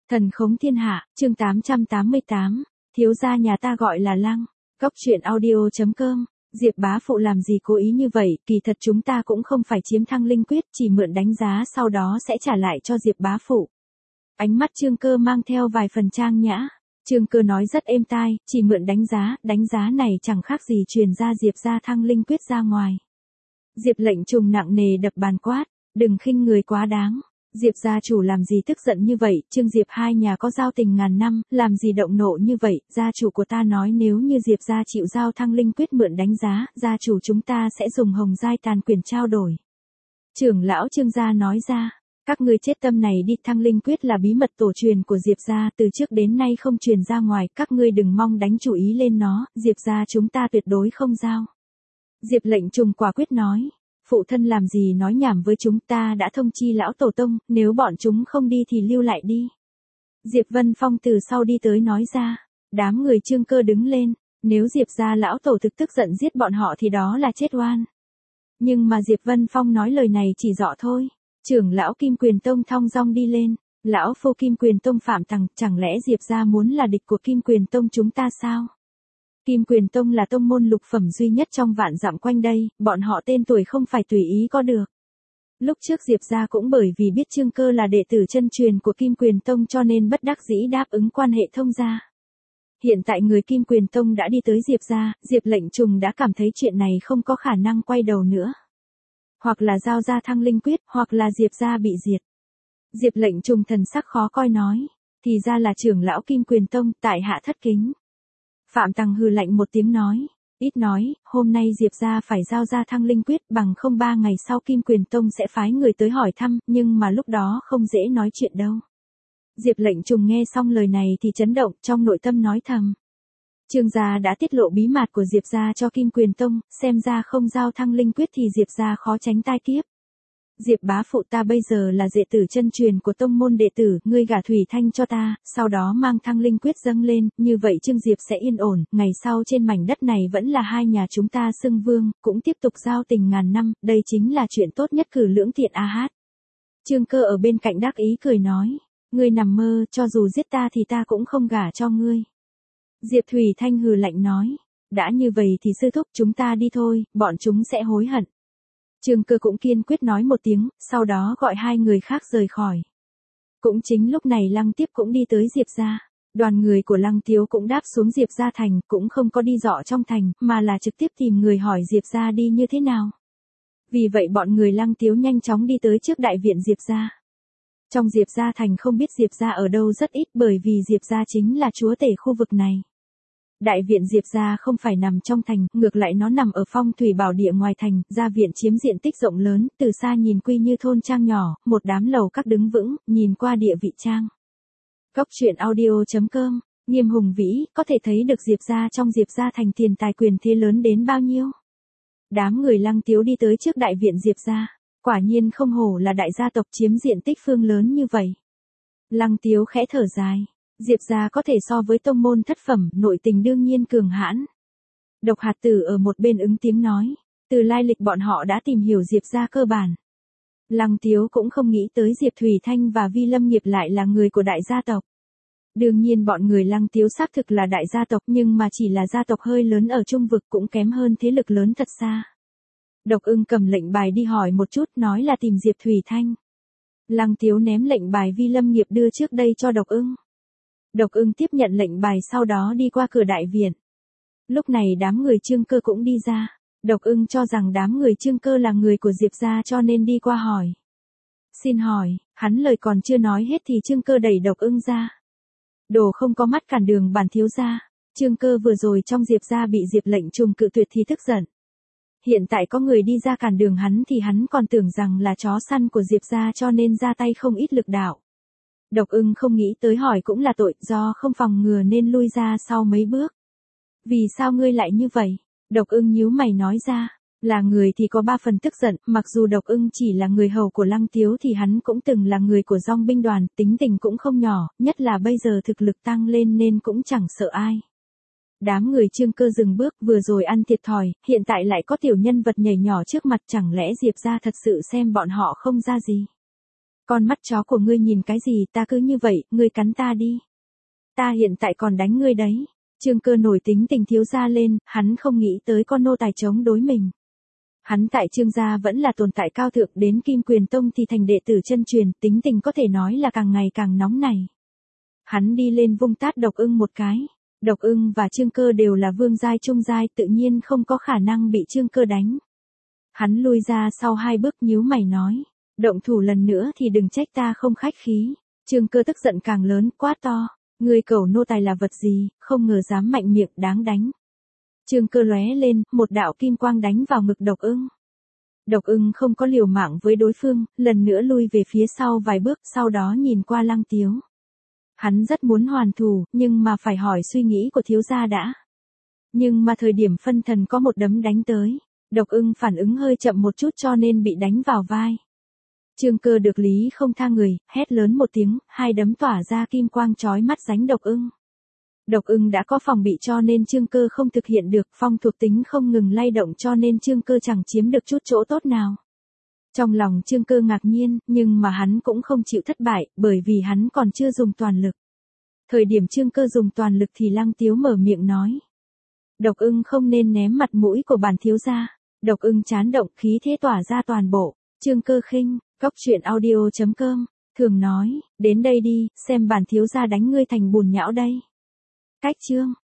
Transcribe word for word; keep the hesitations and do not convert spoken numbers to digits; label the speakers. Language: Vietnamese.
Speaker 1: Thần khống thiên hạ, chương tám trăm tám mươi tám, thiếu gia nhà ta gọi là Lăng. Góc truyện audio chấm com. Diệp bá phụ làm gì cố ý như vậy, kỳ thật chúng ta cũng không phải chiếm thăng linh quyết, chỉ mượn đánh giá sau đó sẽ trả lại cho Diệp bá phụ. Ánh mắt Trương Cơ mang theo vài phần trang nhã. Trương Cơ nói rất êm tai, chỉ mượn đánh giá, đánh giá này chẳng khác gì truyền ra Diệp ra thăng linh quyết ra ngoài. Diệp lệnh trùng nặng nề đập bàn quát, đừng khinh người quá đáng. Diệp gia chủ làm gì tức giận như vậy, Trương Diệp hai nhà có giao tình ngàn năm, làm gì động nộ như vậy, gia chủ của ta nói nếu như Diệp gia chịu giao thăng linh quyết mượn đánh giá, gia chủ chúng ta sẽ dùng hồng giai tàn quyền trao đổi. Trưởng lão Trương gia nói ra, các ngươi chết tâm này đi, thăng linh quyết là bí mật tổ truyền của Diệp gia, từ trước đến nay không truyền ra ngoài, các ngươi đừng mong đánh chủ ý lên nó, Diệp gia chúng ta tuyệt đối không giao. Diệp lệnh trùng quả quyết nói. Phụ thân làm gì nói nhảm với chúng ta, đã thông chi lão tổ tông, nếu bọn chúng không đi thì lưu lại đi. Diệp Vân Phong từ sau đi tới nói ra, đám người Trương Cơ đứng lên, nếu Diệp gia lão tổ thực tức giận giết bọn họ thì đó là chết oan. Nhưng mà Diệp Vân Phong nói lời này chỉ dọ thôi. Trưởng lão Kim Quyền Tông thong dong đi lên, lão phu Kim Quyền Tông Phạm Tằng, chẳng lẽ Diệp gia muốn là địch của Kim Quyền Tông chúng ta sao? Kim Quyền Tông là tông môn lục phẩm duy nhất trong vạn dặm quanh đây, bọn họ tên tuổi không phải tùy ý có được. Lúc trước Diệp gia cũng bởi vì biết Trương Cơ là đệ tử chân truyền của Kim Quyền Tông cho nên bất đắc dĩ đáp ứng quan hệ thông gia. Hiện tại người Kim Quyền Tông đã đi tới Diệp gia, Diệp lệnh trùng đã cảm thấy chuyện này không có khả năng quay đầu nữa. Hoặc là giao ra thăng linh quyết, hoặc là Diệp gia bị diệt. Diệp lệnh trùng thần sắc khó coi nói, thì ra là trưởng lão Kim Quyền Tông, tại hạ thất kính. Phạm Tằng hừ lạnh một tiếng nói, ít nói, hôm nay Diệp gia phải giao ra thăng linh quyết, bằng không ba ngày sau Kim Quyền Tông sẽ phái người tới hỏi thăm, nhưng mà lúc đó không dễ nói chuyện đâu. Diệp lệnh trùng nghe xong lời này thì chấn động, trong nội tâm nói thầm. Trương gia đã tiết lộ bí mật của Diệp gia cho Kim Quyền Tông, xem ra không giao thăng linh quyết thì Diệp gia khó tránh tai kiếp. Diệp bá phụ ta bây giờ là đệ tử chân truyền của tông môn đệ tử, ngươi gả Thủy Thanh cho ta, sau đó mang thăng linh quyết dâng lên, như vậy Trương Diệp sẽ yên ổn, ngày sau trên mảnh đất này vẫn là hai nhà chúng ta xưng vương, cũng tiếp tục giao tình ngàn năm, đây chính là chuyện tốt nhất cử lưỡng tiện a hát. Trương Cơ ở bên cạnh đắc ý cười nói, ngươi nằm mơ, cho dù giết ta thì ta cũng không gả cho ngươi. Diệp Thủy Thanh hừ lạnh nói, đã như vậy thì sư thúc chúng ta đi thôi, bọn chúng sẽ hối hận. Trương Cơ cũng kiên quyết nói một tiếng, sau đó gọi hai người khác rời khỏi. Cũng chính lúc này Lăng Tiếp cũng đi tới Diệp gia. Đoàn người của Lăng Tiếu cũng đáp xuống Diệp gia thành, cũng không có đi dọ trong thành, mà là trực tiếp tìm người hỏi Diệp gia đi như thế nào. Vì vậy bọn người Lăng Tiếu nhanh chóng đi tới trước đại viện Diệp gia. Trong Diệp gia thành không biết Diệp gia ở đâu rất ít, bởi vì Diệp gia chính là chúa tể khu vực này. Đại viện Diệp gia không phải nằm trong thành, ngược lại nó nằm ở phong thủy bảo địa ngoài thành, gia viện chiếm diện tích rộng lớn, từ xa nhìn quy như thôn trang nhỏ, một đám lầu các đứng vững, nhìn qua địa vị trang. Góc truyện audio chấm com, nghiêm hùng vĩ, có thể thấy được Diệp gia trong Diệp gia thành tiền tài quyền thế lớn đến bao nhiêu. Đám người Lăng Tiếu đi tới trước đại viện Diệp gia, quả nhiên không hổ là đại gia tộc chiếm diện tích phương lớn như vậy. Lăng Tiếu khẽ thở dài. Diệp gia có thể so với tông môn thất phẩm, nội tình đương nhiên cường hãn. Độc Hạt Tử ở một bên ứng tiếng nói, từ lai lịch bọn họ đã tìm hiểu Diệp gia cơ bản. Lăng Tiếu cũng không nghĩ tới Diệp Thủy Thanh và Vi Lâm Nghiệp lại là người của đại gia tộc. Đương nhiên bọn người Lăng Tiếu xác thực là đại gia tộc, nhưng mà chỉ là gia tộc hơi lớn ở trung vực, cũng kém hơn thế lực lớn thật xa. Độc Ưng cầm lệnh bài đi hỏi một chút, nói là tìm Diệp Thủy Thanh. Lăng Tiếu ném lệnh bài Vi Lâm Nghiệp đưa trước đây cho Độc Ưng. Độc Ưng tiếp nhận lệnh bài sau đó đi qua cửa đại viện. Lúc này đám người Trương Cơ cũng đi ra. Độc Ưng cho rằng đám người Trương Cơ là người của Diệp gia cho nên đi qua hỏi. Xin hỏi, hắn lời còn chưa nói hết thì Trương Cơ đẩy Độc Ưng ra. Đồ không có mắt cản đường bản thiếu gia. Trương Cơ vừa rồi trong Diệp gia bị Diệp lệnh trùng cự tuyệt thì tức giận. Hiện tại có người đi ra cản đường hắn thì hắn còn tưởng rằng là chó săn của Diệp gia cho nên ra tay không ít lực đạo. Độc Ưng không nghĩ tới hỏi cũng là tội, do không phòng ngừa nên lui ra sau mấy bước. Vì sao ngươi lại như vậy? Độc Ưng nhíu mày nói ra, là người thì có ba phần tức giận, mặc dù Độc Ưng chỉ là người hầu của Lăng Tiếu thì hắn cũng từng là người của Dong binh đoàn, tính tình cũng không nhỏ, nhất là bây giờ thực lực tăng lên nên cũng chẳng sợ ai. Đám người Trương Cơ dừng bước, vừa rồi ăn thiệt thòi, hiện tại lại có tiểu nhân vật nhảy nhỏ trước mặt, chẳng lẽ Diệp gia thật sự xem bọn họ không ra gì? Con mắt chó của ngươi nhìn cái gì, ta cứ như vậy, ngươi cắn ta đi. Ta hiện tại còn đánh ngươi đấy. Trương Cơ nổi tính tình thiếu gia lên, hắn không nghĩ tới con nô tài chống đối mình. Hắn tại Trương gia vẫn là tồn tại cao thượng, đến Kim Quyền Tông thì thành đệ tử chân truyền, tính tình có thể nói là càng ngày càng nóng này. Hắn đi lên vung tát Độc Ưng một cái. Độc Ưng và Trương Cơ đều là vương giai trung giai, tự nhiên không có khả năng bị Trương Cơ đánh. Hắn lui ra sau hai bước nhíu mày nói, động thủ lần nữa thì đừng trách ta không khách khí. Trương Cơ tức giận càng lớn, quát to, ngươi cẩu nô tài là vật gì, không ngờ dám mạnh miệng, đáng đánh. Trương Cơ lóe lên, một đạo kim quang đánh vào ngực Độc Ưng. Độc Ưng không có liều mạng với đối phương, lần nữa lui về phía sau vài bước, sau đó nhìn qua Lăng Tiếu. Hắn rất muốn hoàn thủ, nhưng mà phải hỏi suy nghĩ của thiếu gia đã. Nhưng mà thời điểm phân thần có một đấm đánh tới. Độc Ưng phản ứng hơi chậm một chút cho nên bị đánh vào vai. Trương Cơ được lý không tha người, hét lớn một tiếng, hai đấm tỏa ra kim quang chói mắt đánh Độc Ưng. Độc Ưng đã có phòng bị cho nên Trương Cơ không thực hiện được, phong thuộc tính không ngừng lay động cho nên Trương Cơ chẳng chiếm được chút chỗ tốt nào. Trong lòng Trương Cơ ngạc nhiên, nhưng mà hắn cũng không chịu thất bại, bởi vì hắn còn chưa dùng toàn lực. Thời điểm Trương Cơ dùng toàn lực thì Lăng Tiếu mở miệng nói. Độc Ưng không nên ném mặt mũi của bản thiếu gia. Độc Ưng chán động, khí thế tỏa ra toàn bộ. Trương Cơ khinh, cốc truyện audio chấm com, thường nói, đến đây đi, xem bản thiếu gia đánh ngươi thành bùn nhão đây. Cách chương.